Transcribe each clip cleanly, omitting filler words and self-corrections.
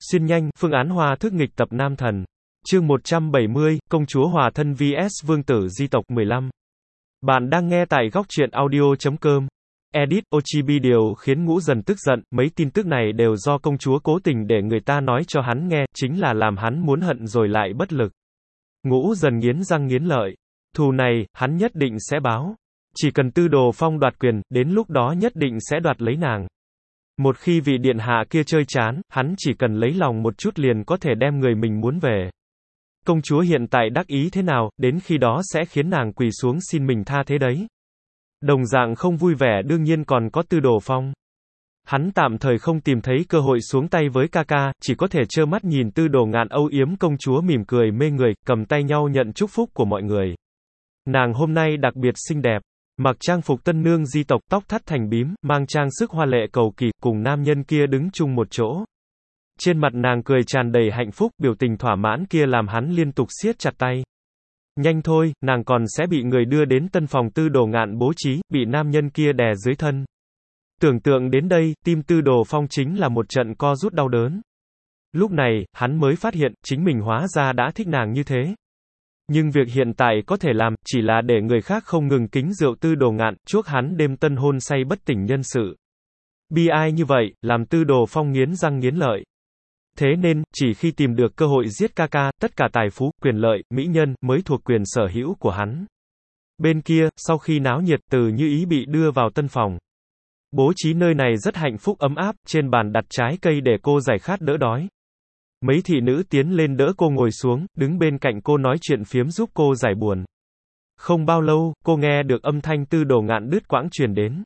Xuyên nhanh, phương án hòa thức nghịch tập nam thần. Chương 170, Công chúa hòa thân vs Vương tử di tộc 15. Bạn đang nghe tại góc truyện audio.com. Edit, Ochibi điều khiến Ngũ Dần tức giận, mấy tin tức này đều do công chúa cố tình để người ta nói cho hắn nghe, chính là làm hắn muốn hận rồi lại bất lực. Ngũ Dần nghiến răng nghiến lợi. Thù này, hắn nhất định sẽ báo. Chỉ cần Tư Đồ Phong đoạt quyền, đến lúc đó nhất định sẽ đoạt lấy nàng. Một khi vị điện hạ kia chơi chán, hắn chỉ cần lấy lòng một chút liền có thể đem người mình muốn về. Công chúa hiện tại đắc ý thế nào, đến khi đó sẽ khiến nàng quỳ xuống xin mình tha thế đấy. Đồng dạng không vui vẻ đương nhiên còn có Tư Đồ Phong. Hắn tạm thời không tìm thấy cơ hội xuống tay với ca ca, chỉ có thể trơ mắt nhìn Tư Đồ Ngạn âu yếm công chúa mỉm cười mê người, cầm tay nhau nhận chúc phúc của mọi người. Nàng hôm nay đặc biệt xinh đẹp. Mặc trang phục tân nương di tộc, tóc thắt thành bím, mang trang sức hoa lệ cầu kỳ, cùng nam nhân kia đứng chung một chỗ. Trên mặt nàng cười tràn đầy hạnh phúc, biểu tình thỏa mãn kia làm hắn liên tục siết chặt tay. Nhanh thôi, nàng còn sẽ bị người đưa đến tân phòng Tư Đồ Ngạn bố trí, bị nam nhân kia đè dưới thân. Tưởng tượng đến đây, tim Tư Đồ Phong chính là một trận co rút đau đớn. Lúc này, hắn mới phát hiện, chính mình hóa ra đã thích nàng như thế. Nhưng việc hiện tại có thể làm, chỉ là để người khác không ngừng kính rượu Tư Đồ Ngạn, chuốc hắn đêm tân hôn say bất tỉnh nhân sự. Bi ai như vậy, làm Tư Đồ Phong nghiến răng nghiến lợi. Thế nên, chỉ khi tìm được cơ hội giết ca ca, tất cả tài phú, quyền lợi, mỹ nhân, mới thuộc quyền sở hữu của hắn. Bên kia, sau khi náo nhiệt, Từ Như Ý bị đưa vào tân phòng. Bố trí nơi này rất hạnh phúc ấm áp, trên bàn đặt trái cây để cô giải khát đỡ đói. Mấy thị nữ tiến lên đỡ cô ngồi xuống, đứng bên cạnh cô nói chuyện phiếm giúp cô giải buồn. Không bao lâu, cô nghe được âm thanh Tư Đồ Ngạn đứt quãng truyền đến.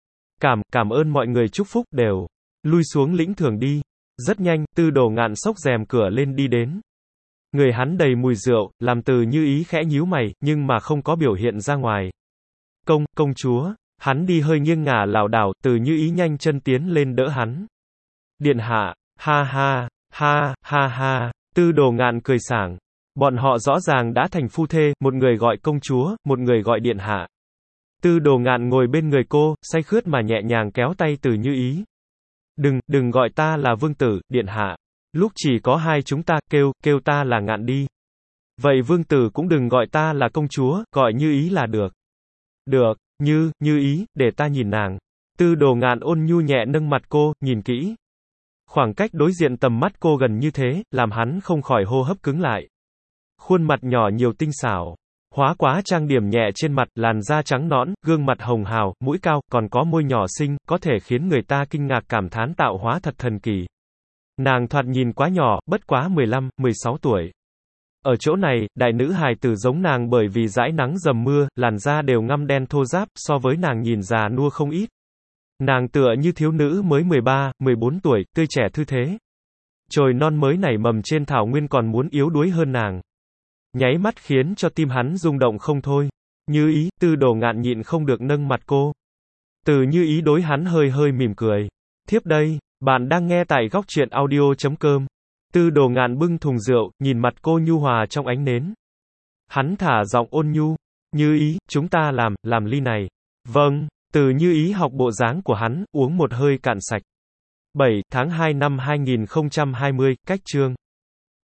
Cảm ơn mọi người chúc phúc, đều lui xuống lĩnh thưởng đi. Rất nhanh, Tư Đồ Ngạn xốc rèm cửa lên đi đến. Người hắn đầy mùi rượu, làm Từ Như Ý khẽ nhíu mày, nhưng mà không có biểu hiện ra ngoài. Công chúa, hắn đi hơi nghiêng ngả lảo đảo, Từ Như Ý nhanh chân tiến lên đỡ hắn. Điện hạ, ha ha, Tư Đồ Ngạn cười sảng. Bọn họ rõ ràng đã thành phu thê, một người gọi công chúa, một người gọi điện hạ. Tư Đồ Ngạn ngồi bên người cô, say khướt mà nhẹ nhàng kéo tay Từ Như Ý. Đừng gọi ta là vương tử, điện hạ. Lúc chỉ có hai chúng ta, kêu ta là Ngạn đi. Vậy vương tử cũng đừng gọi ta là công chúa, gọi Như Ý là được. Được, Như Ý, để ta nhìn nàng. Tư Đồ Ngạn ôn nhu nhẹ nâng mặt cô, nhìn kỹ. Khoảng cách đối diện tầm mắt cô gần như thế, làm hắn không khỏi hô hấp cứng lại. Khuôn mặt nhỏ nhiều tinh xảo. Hóa quá trang điểm nhẹ trên mặt, làn da trắng nõn, gương mặt hồng hào, mũi cao, còn có môi nhỏ xinh, có thể khiến người ta kinh ngạc cảm thán tạo hóa thật thần kỳ. Nàng thoạt nhìn quá nhỏ, bất quá 15, 16 tuổi. Ở chỗ này, đại nữ hài tử giống nàng bởi vì dãi nắng dầm mưa, làn da đều ngăm đen thô ráp, so với nàng nhìn già nua không ít. Nàng tựa như thiếu nữ mới 13, 14 tuổi, tươi trẻ thư thế. Chồi non mới nảy mầm trên thảo nguyên còn muốn yếu đuối hơn nàng. Nháy mắt khiến cho tim hắn rung động không thôi. Như Ý, Tư Đồ Ngạn nhịn không được nâng mặt cô. Từ Như Ý đối hắn hơi mỉm cười. Thiếp đây, bạn đang nghe tại góc truyện audio.com. Tư Đồ Ngạn bưng thùng rượu, nhìn mặt cô nhu hòa trong ánh nến. Hắn thả giọng ôn nhu. Như Ý, chúng ta làm ly này. Vâng. Từ Như Ý học bộ dáng của hắn, uống một hơi cạn sạch. 7 tháng 2 năm 2020, cách chương.